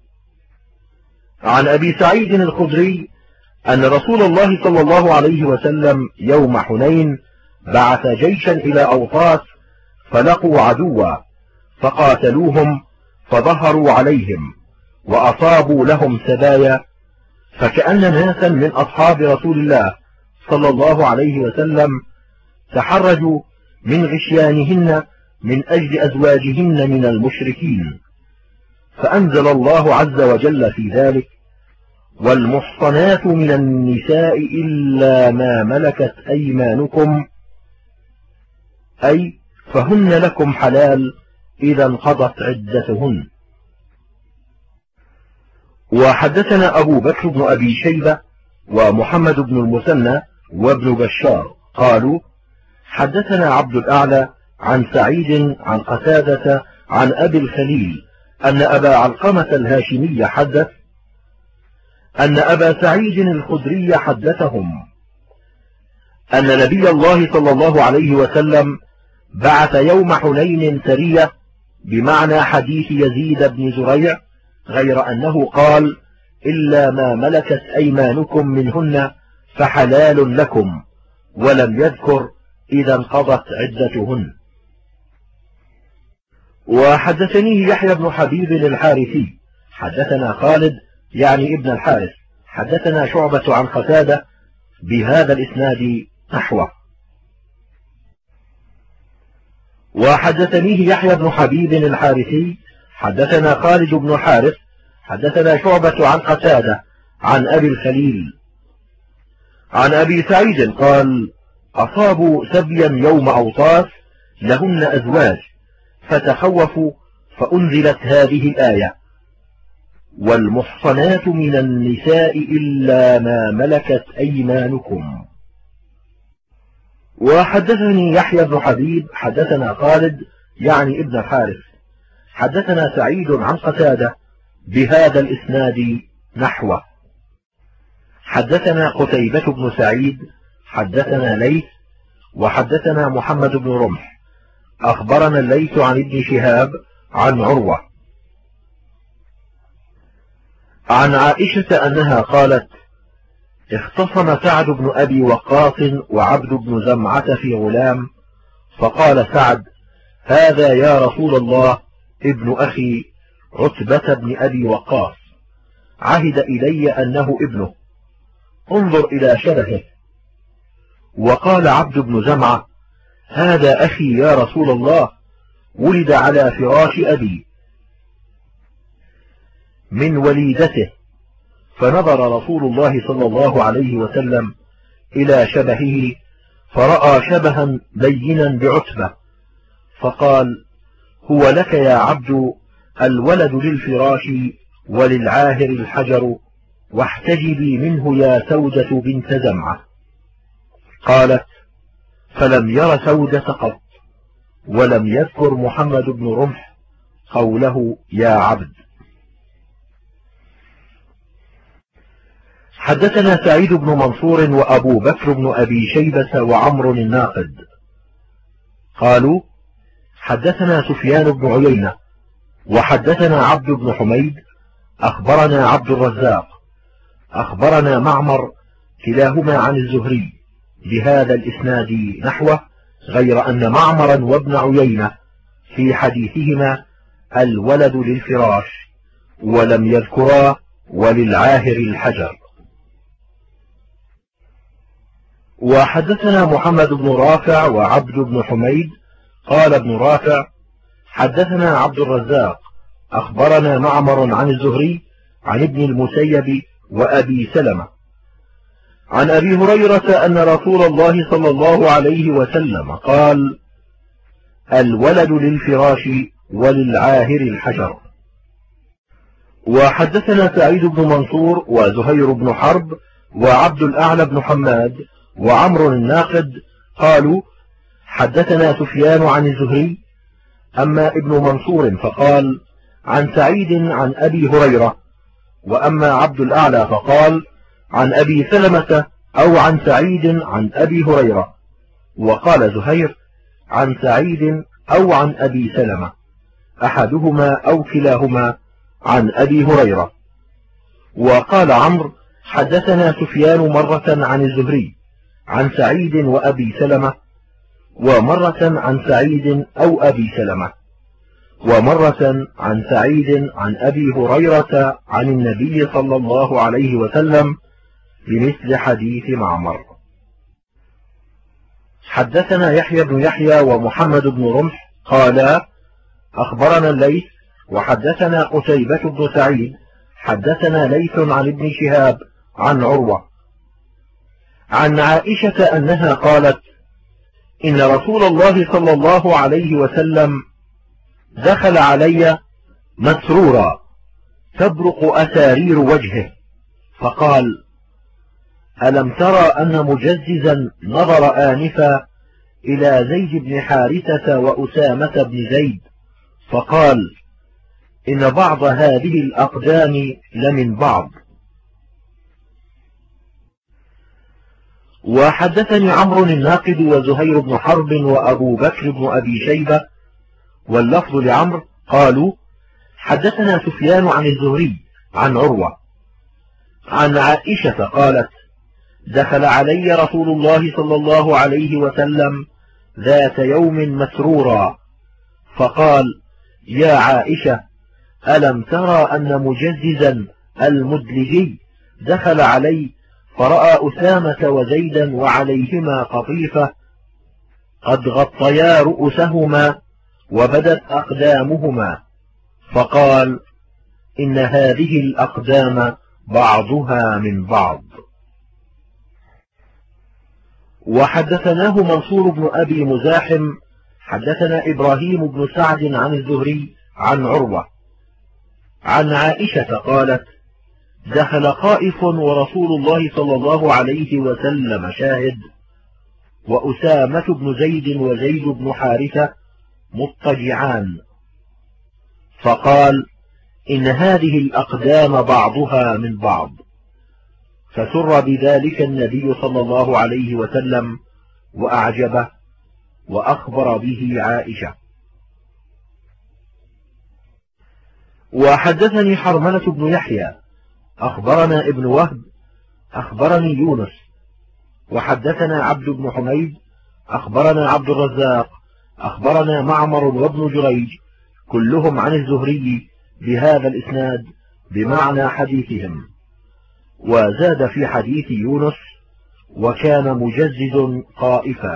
عن أبي سعيد الخدري أن رسول الله صلى الله عليه وسلم يوم حنين بعث جيشا إلى أوطاس فلقوا عدوا فقاتلوهم فظهروا عليهم وأصابوا لهم سبايا، فكأن ناسا من أصحاب رسول الله صلى الله عليه وسلم تحرجوا من غشيانهن من أجل أزواجهن من المشركين، فأنزل الله عز وجل في ذلك: والمحصنات من النساء إلا ما ملكت أيمانكم، أي فهن لكم حلال إذا انقضت عدتهن. وحدثنا أبو بكر بن أبي شيبة ومحمد بن المثنى وابن بشار قالوا: حدثنا عبد الأعلى عن سعيد عن قتادة عن أبي الخليل أن أبا علقمة الهاشمي حدث أن أبا سعيد الخدري حدثهم أن نبي الله صلى الله عليه وسلم بعث يوم حنين سرية بمعنى حديث يزيد بن زريع، غير أنه قال: إلا ما ملكت أيمانكم منهن فحلال لكم، ولم يذكر إذا انقضت عدتهن. وحدثنيه يحيى بن حبيب الحارثي حدثنا خالد يعني ابن الحارث حدثنا شعبة عن قتادة بهذا الإسناد نحوه. وحدثنيه يحيى بن حبيب الحارثي حدثنا خالد بن حارث حدثنا شعبة عن قتادة عن أبي الخليل عن أبي سعيد قال: أصابوا سبيا يوم أوطاس لهن أزواج فتخوفوا فأنزلت هذه الآية: والمحصنات من النساء إلا ما ملكت أيمانكم. وحدثني يحيى بن حبيب حدثنا خالد يعني ابن الحارث حدثنا سعيد عن قتادة بهذا الإسناد نحوه. حدثنا قتيبة بن سعيد حدثنا ليث وحدثنا محمد بن رمح أخبرنا الليث عن ابن شهاب عن عروة عن عائشة أنها قالت: اختصم سعد بن أبي وقاص وعبد بن زمعة في غلام، فقال سعد: هذا يا رسول الله ابن أخي عتبة بن أبي وقاص، عهد إلي أنه ابنه، انظر إلى شبهه. وقال عبد بن زمعة: هذا أخي يا رسول الله، ولد على فراش أبي من وليدته. فنظر رسول الله صلى الله عليه وسلم إلى شبهه فرأى شبها بينا بعتبة، فقال: هو لك يا عبد، الولد للفراش وللعاهر الحجر، واحتجبي منه يا سودة بنت زمعة. قالت: فلم ير سودة قط، ولم يذكر محمد بن رمح قوله يا عبد. حدثنا سعيد بن منصور وأبو بكر بن أبي شيبة وعمر الناقد قالوا: حدثنا سفيان بن عيينة وحدثنا عبد بن حميد أخبرنا عبد الرزاق أخبرنا معمر، كلاهما عن الزهري بهذا الإسناد نحوه، غير أن معمرا وابن عيينة في حديثهما الولد للفراش، ولم يذكرا وللعاهر الحجر. وحدثنا محمد بن رافع وعبد بن حميد قال ابن رافع: حدثنا عبد الرزاق أخبرنا معمر عن الزهري عن ابن المسيب وأبي سلمة عن أبي هريرة أن رسول الله صلى الله عليه وسلم قال: الولد للفراش وللعاهر الحجر. وحدثنا سعيد بن منصور وزهير بن حرب وعبد الأعلى بن حماد وعمر الناقد قالوا: حدثنا سفيان عن الزهري. أما ابن منصور فقال: عن سعيد عن أبي هريرة. وأما عبد الأعلى فقال: عن أبي سلمة أو عن سعيد عن أبي هريرة. وقال زهير: عن سعيد أو عن أبي سلمة، أحدهما أو كلاهما عن أبي هريرة. وقال عمرو: حدثنا سفيان مرة عن الزهري عن سعيد وأبي سلمة، ومرة عن سعيد أو أبي سلمة، ومرة عن سعيد عن أبي هريرة عن النبي صلى الله عليه وسلم بمثل حديث معمر. حدثنا يحيى بن يحيى ومحمد بن رمح قالا: أخبرنا الليث وحدثنا قتيبة بن سعيد حدثنا ليث عن ابن شهاب عن عروة عن عائشة أنها قالت: إن رسول الله صلى الله عليه وسلم دخل علي مسرورا تبرق أسارير وجهه، فقال: ألم ترى أن مجززا نظر آنفا إلى زيد بن حارثة وأسامة بن زيد، فقال: إن بعض هذه الأقدام لمن بعض. وحدثني عمرو الناقد وزهير بن حرب وأبو بكر بن أبي شيبة واللفظ لعمرو قالوا: حدثنا سفيان عن الزهري عن عروة عن عائشة قالت: دخل علي رسول الله صلى الله عليه وسلم ذات يوم مسرورا، فقال: يا عائشة، ألم ترى أن مجززا المدلجي دخل علي فرأى أسامة وزيدا وعليهما قطيفة قد غطيا رؤوسهما وبدت أقدامهما، فقال: إن هذه الأقدام بعضها من بعض. وحدثناه منصور بن أبي مزاحم حدثنا إبراهيم بن سعد عن الزهري عن عروة عن عائشة قالت: دخل خائف ورسول الله صلى الله عليه وسلم شاهد، وأسامة بن زيد وزيد بن حارثة مضطجعان، فقال: إن هذه الأقدام بعضها من بعض، فسر بذلك النبي صلى الله عليه وسلم وأعجبه، وأخبر به عائشة. وحدثني حرملة بن يحيى أخبرنا ابن وهب أخبرني يونس، وحدثنا عبد بن حميد أخبرنا عبد الرزاق أخبرنا معمر وابن جريج كلهم عن الزهري بهذا الإسناد بمعنى حديثهم. وزاد في حديث يونس: وكان مجزز قائفا.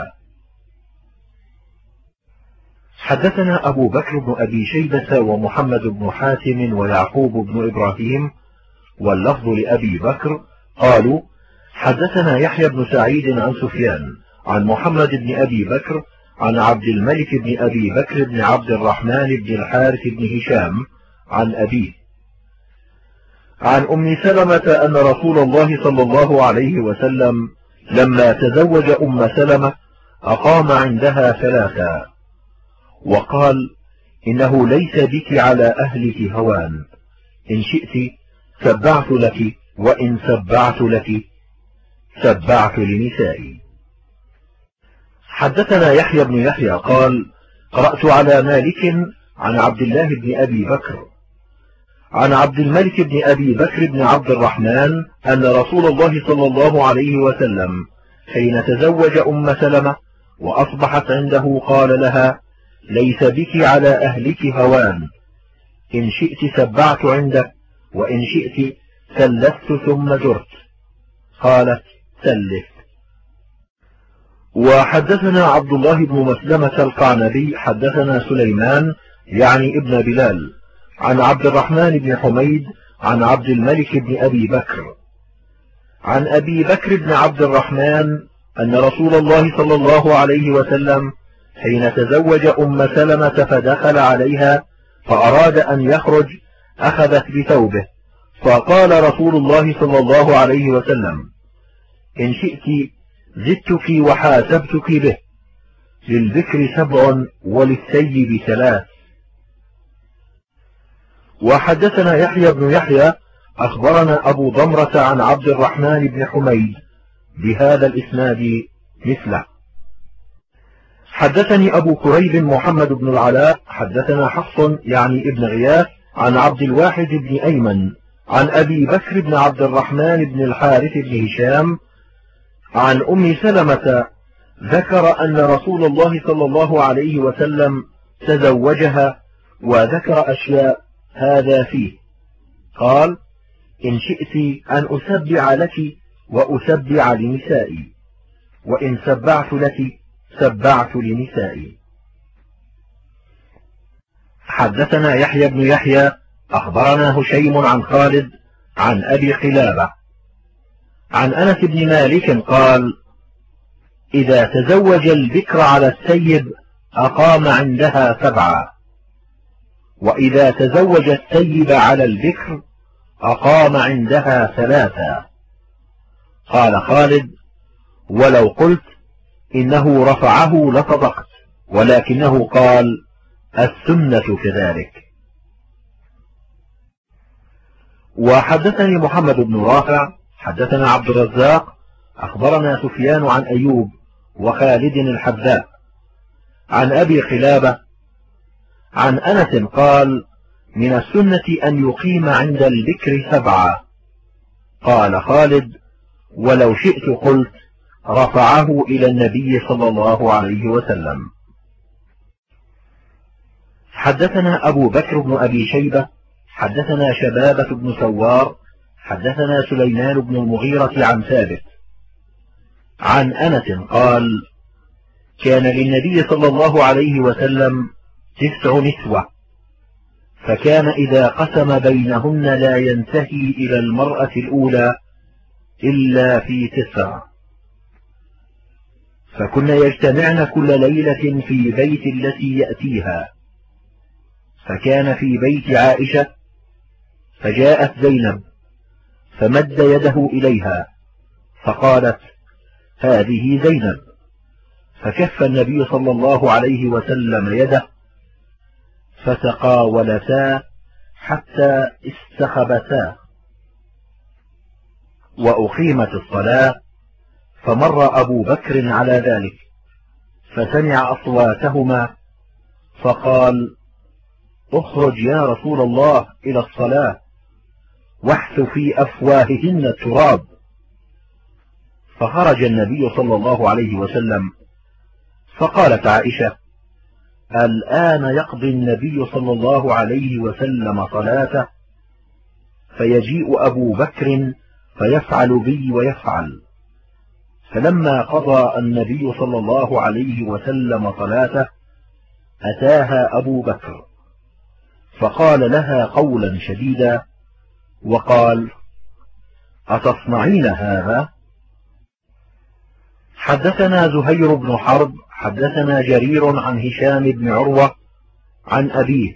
حدثنا أبو بكر بن أبي شيبة ومحمد بن حاتم ويعقوب بن إبراهيم واللفظ لأبي بكر قالوا: حدثنا يحيى بن سعيد عن سفيان عن محمد بن أبي بكر عن عبد الملك بن أبي بكر بن عبد الرحمن بن الحارث بن هشام عن أبيه عن أم سلمة أن رسول الله صلى الله عليه وسلم لما تزوج أم سلمة أقام عندها 3 وقال: إنه ليس بك على أهلك هوان، إن شئت سبعت لك، وإن سبعت لك سبعت لنسائي. حدثنا يحيى بن يحيى قال: قرأت على مالك عن عبد الله بن أبي بكر عن عبد الملك بن أبي بكر بن عبد الرحمن أن رسول الله صلى الله عليه وسلم حين تزوج أم سلمة وأصبحت عنده قال لها: ليس بك على أهلك هوان، إن شئت سبعت عندك، وإن شئت سلفت ثم جرت. قالت: سلف. وحدثنا عبد الله بن مسلمة القعنبي حدثنا سليمان يعني ابن بلال عن عبد الرحمن بن حميد عن عبد الملك بن أبي بكر عن أبي بكر بن عبد الرحمن أن رسول الله صلى الله عليه وسلم حين تزوج أم سلمة فدخل عليها فأراد أن يخرج أخذت بثوبه، فقال رسول الله صلى الله عليه وسلم: إن شئت زدتك وحاسبتك به، للذكر 7 وللثيب 3. وحدثنا يحيى بن يحيى أخبرنا أبو ضمرة عن عبد الرحمن بن حميد بهذا الإسناد مثله. حدثني أبو كريب محمد بن العلاء حدثنا حفص يعني ابن غياث عن عبد الواحد بن أيمن عن أبي بكر بن عبد الرحمن بن الحارث بن هشام عن أم سلمة ذكر أن رسول الله صلى الله عليه وسلم تزوجها، وذكر أشياء هذا فيه. قال: إن شئت أن أسبع لك وأسبع لنسائي، وإن سبعت لك سبعت لنسائي. حدثنا يحيى بن يحيى أخبرنا هشيم عن خالد عن أبي قلابة عن أنس بن مالك قال: إذا تزوج البكر على الثيب أقام عندها 7، وإذا تزوج الثيب على البكر أقام عندها 3. قال خالد: ولو قلت إنه رفعه لصدقت، ولكنه قال: السنة كذلك. وحدثني محمد بن رافع حدثنا عبد الرزاق أخبرنا سفيان عن أيوب وخالد الحذاء عن أبي قلابة عن أنس قال: من السنة أن يقيم عند البكر 7. قال خالد: ولو شئت قلت رفعه إلى النبي صلى الله عليه وسلم. حدثنا أبو بكر بن أبي شيبة حدثنا شبابة بن سوار حدثنا سليمان بن المغيرة عن ثابت عن أنس قال: كان للنبي صلى الله عليه وسلم 9 نسوة، فكان إذا قسم بينهن لا ينتهي إلى المرأة الأولى إلا في 9، فكن يجتمعن كل ليلة في بيت التي يأتيها. فكان في بيت عائشة، فجاءت زينب فمد يده إليها فقالت: هذه زينب، فكف النبي صلى الله عليه وسلم يده، فتقاولتا حتى استخبتا. وأقيمت الصلاة، فمر أبو بكر على ذلك فسمع أصواتهما فقال: اخرج يا رسول الله إلى الصلاة، واحث في أفواههن التراب. فخرج النبي صلى الله عليه وسلم، فقالت عائشة: الآن يقضي النبي صلى الله عليه وسلم صلاته، فيجيء أبو بكر فيفعل بي ويفعل. فلما قضى النبي صلى الله عليه وسلم صلاته أتاها أبو بكر فقال لها قولا شديدا وقال: أتصنعين هذا؟ حدثنا زهير بن حرب حدثنا جرير عن هشام بن عروة عن أبيه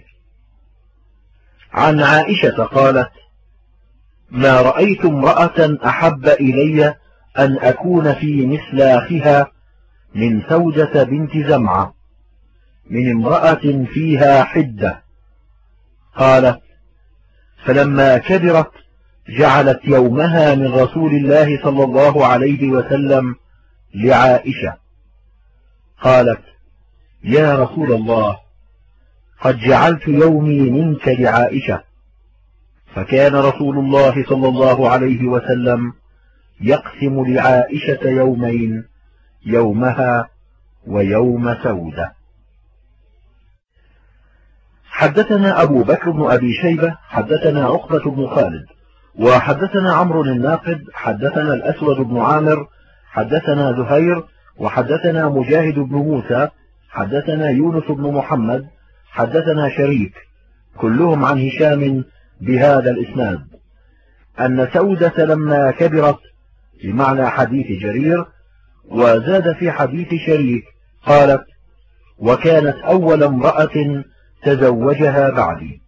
عن عائشة قالت: ما رأيت امرأة أحب إلي أن أكون في مسلاخها من سودة بنت زمعة من امرأة فيها حدة. قالت: فلما كبرت جعلت يومها من رسول الله صلى الله عليه وسلم لعائشة. قالت: يا رسول الله، قد جعلت يومي منك لعائشة. فكان رسول الله صلى الله عليه وسلم يقسم لعائشة يومين، يومها ويوم سودة. حدثنا أبو بكر بن أبي شيبة حدثنا عقبة بن خالد وحدثنا عمرو الناقد حدثنا الأسود بن عامر حدثنا زهير وحدثنا مجاهد بن موسى حدثنا يونس بن محمد حدثنا شريك كلهم عن هشام بهذا الإسناد أن سودة لما كبرت بمعنى حديث جرير، وزاد في حديث شريك قالت: وكانت أول امرأة تزوجها بعدي.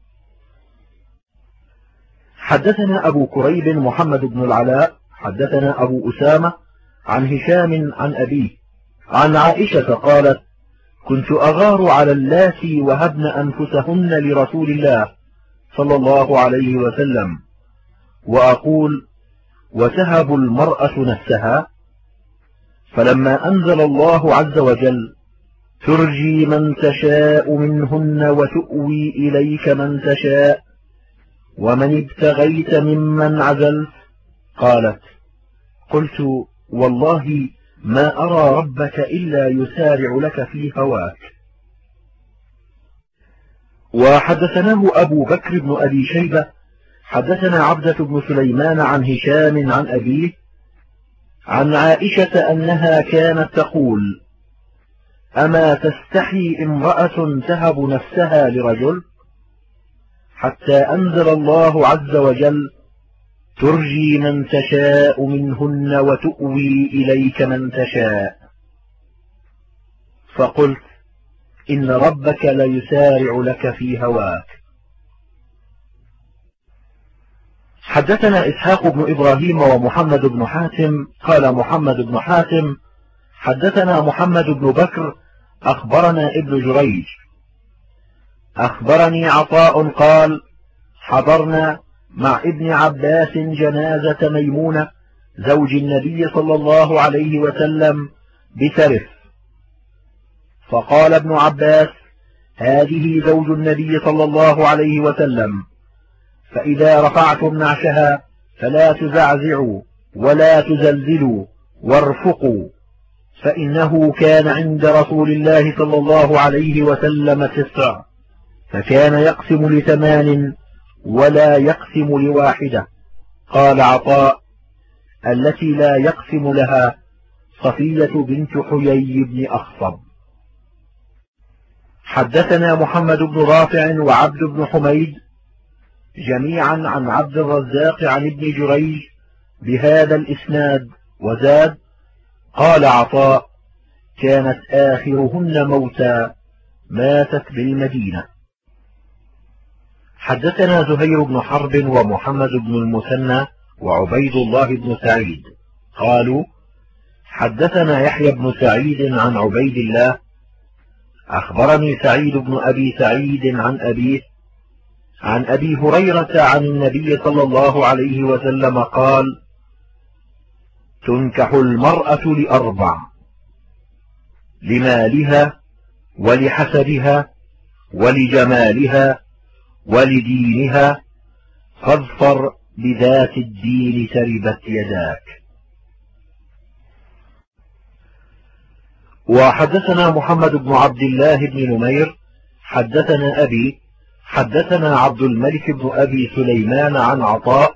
حدثنا أبو كريب محمد بن العلاء حدثنا أبو أسامة عن هشام عن أبيه عن عائشة قالت: كنت أغار على اللاتي وهبن أنفسهن لرسول الله صلى الله عليه وسلم، وأقول: وتهب المرأة نفسها؟ فلما أنزل الله عز وجل: ترجي من تشاء منهن وتؤوي إليك من تشاء ومن ابتغيت ممن عزلت، قالت: قلت: والله ما أرى ربك إلا يسارع لك في هواك. وحدثناه أبو بكر بن أبي شيبة حدثنا عبدة بن سليمان عن هشام عن أبيه عن عائشة أنها كانت تقول: أما تستحي امرأة تهب نفسها لرجل؟ حتى أنزل الله عز وجل: ترجي من تشاء منهن وتؤوي إليك من تشاء. فقلت: إن ربك ليسارع لك في هواك. حدثنا إسحاق بن إبراهيم ومحمد بن حاتم قال محمد بن حاتم حدثنا محمد بن بكر أخبرنا ابن جريج أخبرني عطاء قال: حضرنا مع ابن عباس جنازة ميمونة زوج النبي صلى الله عليه وسلم بسرف، فقال ابن عباس: هذه زوج النبي صلى الله عليه وسلم، فإذا رفعتم نعشها فلا تزعزعوا ولا تزلزلوا وارفقوا، فإنه كان عند رسول الله صلى الله عليه وسلم 9، فكان يقسم ل8 ولا يقسم ل1. قال عطاء: التي لا يقسم لها صفية بنت حيي بن أخصب. حدثنا محمد بن رافع وعبد بن حميد جميعا عن عبد الرزاق عن ابن جريج بهذا الإسناد، وزاد: قال عطاء: كانت آخرهن موتى ماتت بالمدينة. حدثنا زهير بن حرب ومحمد بن المثنى وعبيد الله بن سعيد قالوا: حدثنا يحيى بن سعيد عن عبيد الله أخبرني سعيد بن أبي سعيد عن أبيه عن أبي هريرة عن النبي صلى الله عليه وسلم قال: تنكح المرأة ل4: لمالها ولحسبها ولجمالها ولدينها، فاظفر بذات الدين تربت يداك. وحدثنا محمد بن عبد الله بن نمير حدثنا أبي حدثنا عبد الملك بن أبي سليمان عن عطاء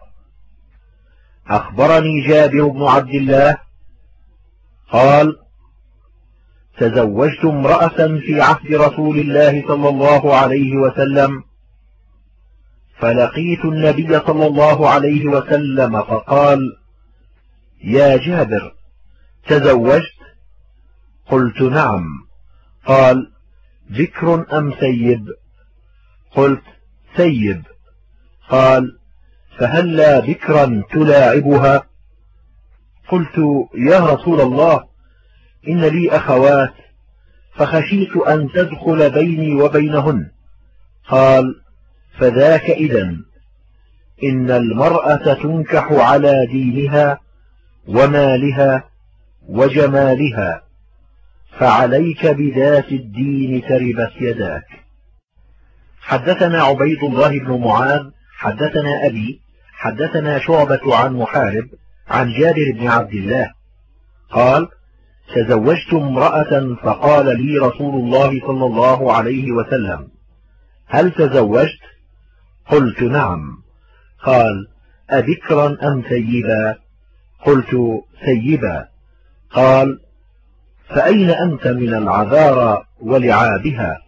أخبرني جابر بن عبد الله قال تزوجت امرأة في عهد رسول الله صلى الله عليه وسلم، فلقيت النبي صلى الله عليه وسلم فقال يا جابر تزوجت؟ قلت نعم. قال ذكر أم سيب؟ قلت سيب. قال فهلا بكرا تلاعبها؟ قلت يا رسول الله إن لي أخوات فخشيت أن تدخل بيني وبينهن. قال فذاك إذن، إن المرأة تنكح على دينها ومالها وجمالها، فعليك بذات الدين تربت يداك. حدثنا عبيد الله بن معاذ حدثنا أبي حدثنا شعبة عن محارب عن جابر بن عبد الله قال تزوجت امرأة فقال لي رسول الله صلى الله عليه وسلم هل تزوجت؟ قلت نعم. قال أبكرا أم سيبا؟ قلت سيبا. قال فأين أنت من العذارى ولعابها؟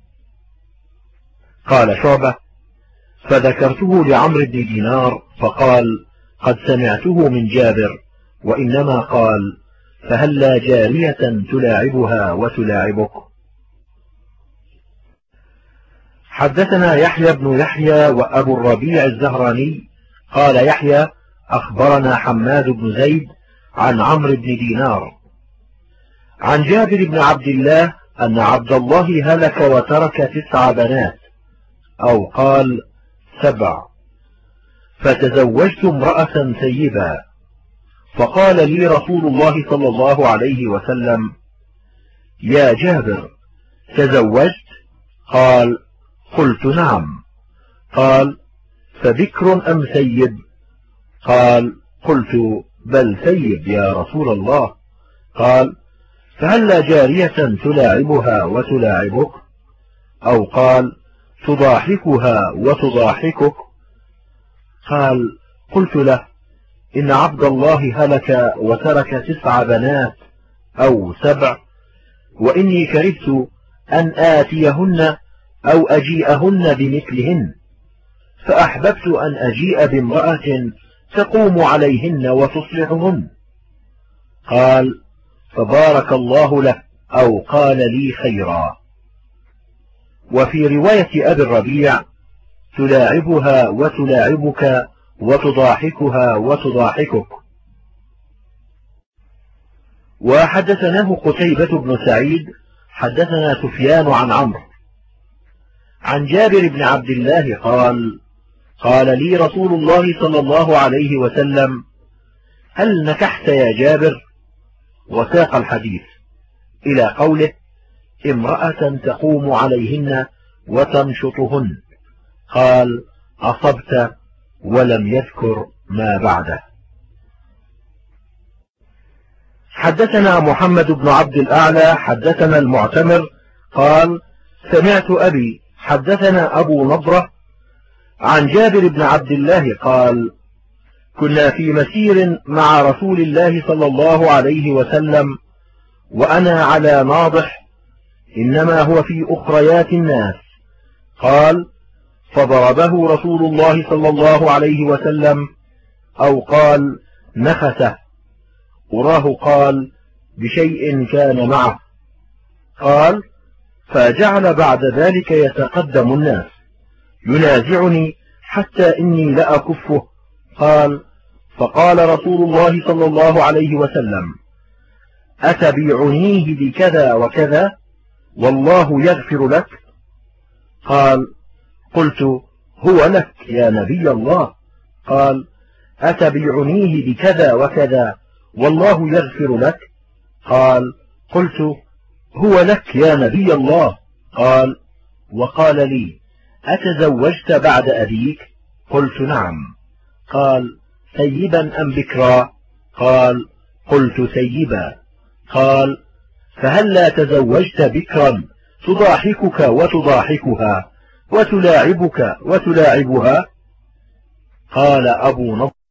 قال شعبة فذكرته لعمرو بن دينار فقال قد سمعته من جابر، وإنما قال فهلا جارية تلاعبها وتلاعبك. حدثنا يحيى بن يحيى وأبو الربيع الزهراني قال يحيى أخبرنا حماد بن زيد عن عمرو بن دينار عن جابر بن عبد الله أن عبد الله هلك وترك 9 بنات أو قال 7، فتزوجت امرأة سيبا، فقال لي رسول الله صلى الله عليه وسلم يا جابر تزوجت؟ قال قلت نعم. قال فذكر أم سيب؟ قال قلت بل سيب يا رسول الله. قال فهلا جارية تلاعبها وتلاعبك؟ أو قال تضاحكها وتضاحكك؟ قال قلت له إن عبد الله هلك وترك 9 بنات أو 7، وإني كرهت أن آتيهن أو أجيئهن بمثلهن، فأحببت أن أجيء بامرأة تقوم عليهن وتصلحهن. قال فبارك الله له أو قال لي خيرا. وفي رواية أبي الربيع تلاعبها وتلاعبك وتضاحكها وتضاحكك. وحدثناه قتيبة بن سعيد حدثنا سفيان عن عمرو عن جابر بن عبد الله قال قال لي رسول الله صلى الله عليه وسلم هل نكحت يا جابر؟ وساق الحديث إلى قوله امرأة تقوم عليهن وتنشطهن. قال أصبت، ولم يذكر ما بعده. حدثنا محمد بن عبد الأعلى حدثنا المعتمر قال سمعت أبي حدثنا أبو نضرة عن جابر بن عبد الله قال كنا في مسير مع رسول الله صلى الله عليه وسلم وأنا على ناضح، إنما هو في أخريات الناس. قال فضربه رسول الله صلى الله عليه وسلم أو قال نخسه، وراه قال بشيء كان معه. قال فجعل بعد ذلك يتقدم الناس ينازعني حتى إني لأكفه. قال فقال رسول الله صلى الله عليه وسلم أتبيعنيه بكذا وكذا والله يغفر لك؟ قال قلت هو لك يا نبي الله. قال أتبيعنيه بكذا وكذا والله يغفر لك؟ قال قلت هو لك يا نبي الله. قال وقال لي أتزوجت بعد أبيك؟ قلت نعم. قال ثيبا أم بكرا؟ قال قلت ثيبا. قال فهلا تزوجت بكرا تضاحكك وتضاحكها وتلاعبك وتلاعبها؟ قال أبو نضر: